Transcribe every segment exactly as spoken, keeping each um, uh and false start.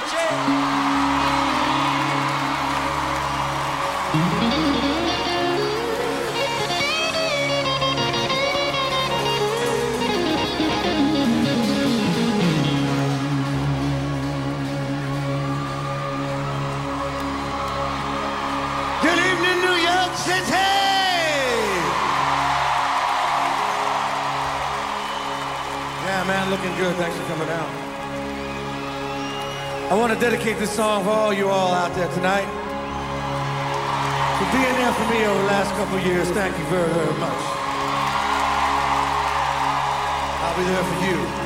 Good evening, New York City! Yeah, man, looking good. Thanks for coming out. I want to dedicate this song for all you all out there tonight. For being there for me over the last couple of years, thank you very, very much. I'll be there for you.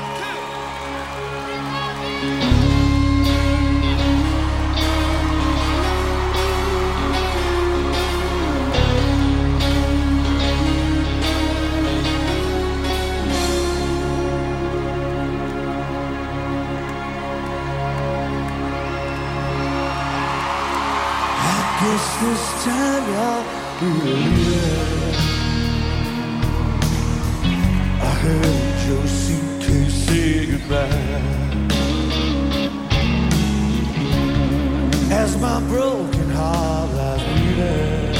Guess this time y'all really I heard Josie K say goodbye as my broken heart lies bleeding.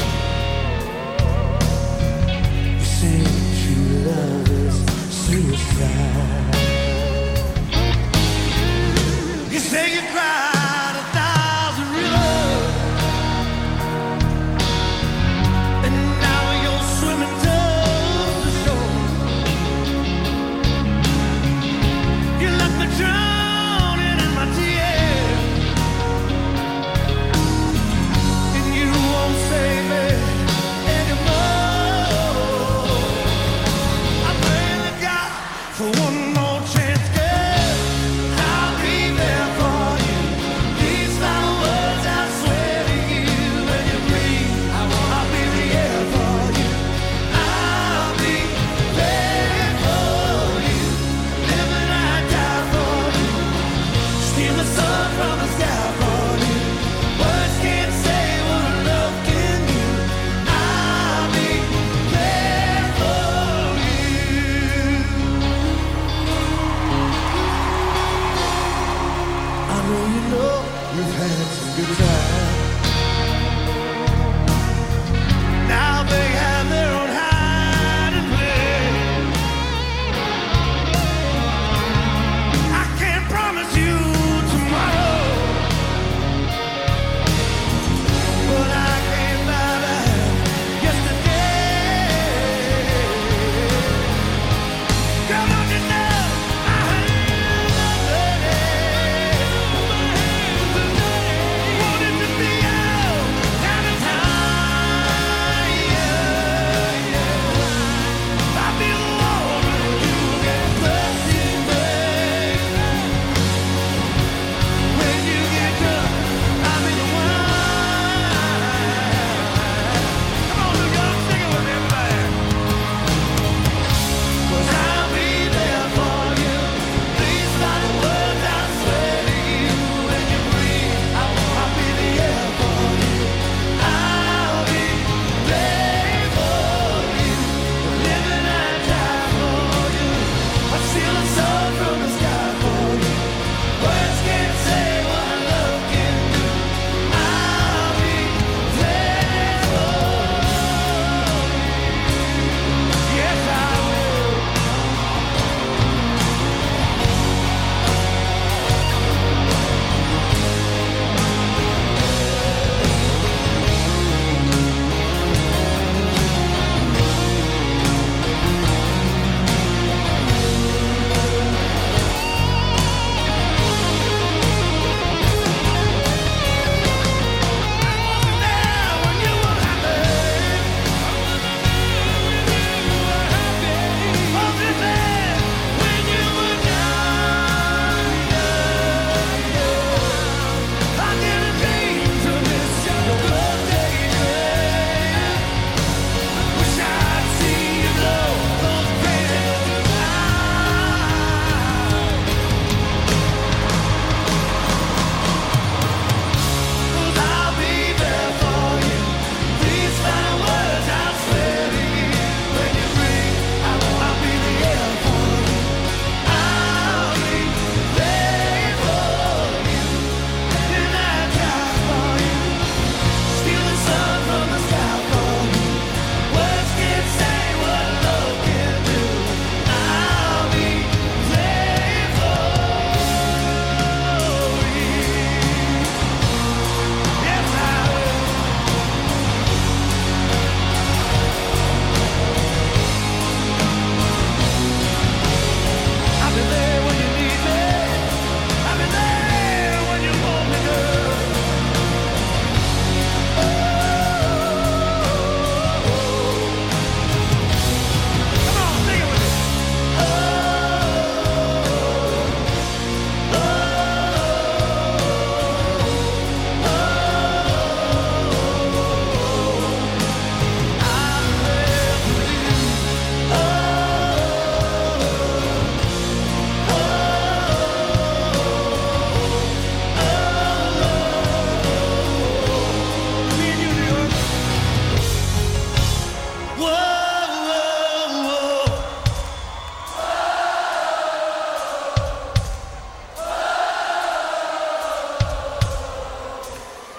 You say true love is suicide. You say you cried a thousand rivers, drowning in my tears, and you won't save me anymore. I pray to God for one more chance, girl. I'll be there for you. These are the words I swear to you. When you breathe, I'll be there for you. I'll be there for you. Live and I die for you. Steal the sun from the sky for you. Words can't say what love can do. I'll be there for you. I know you know you've had some good times. Now they have their own hiding place. I can't promise you tomorrow, but I can't buy back yesterday. Girl, don't you know I had love today? Wanted to be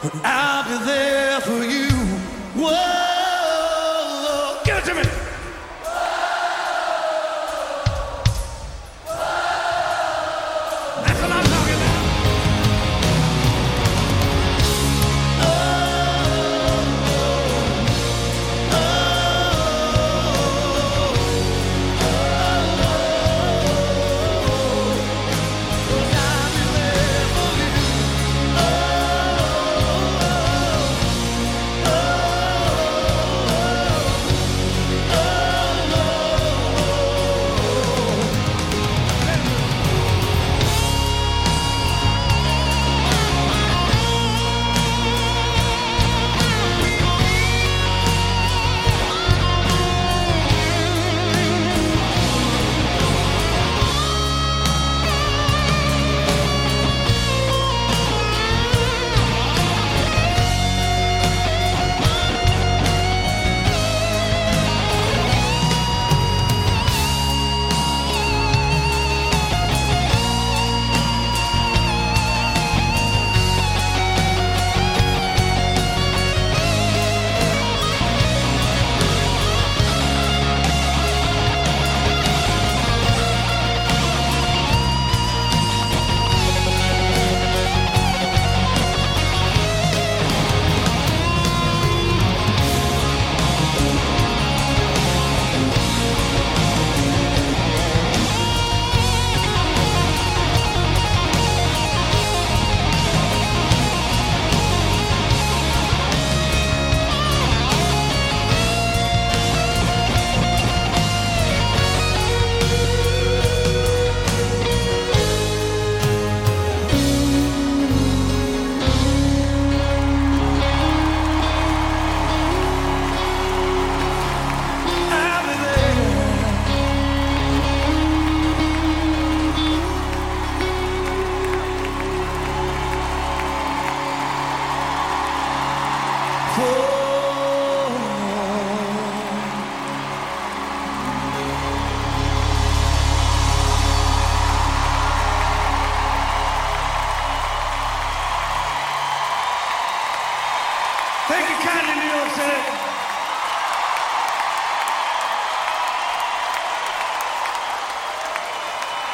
I'll be there for you. Whoa.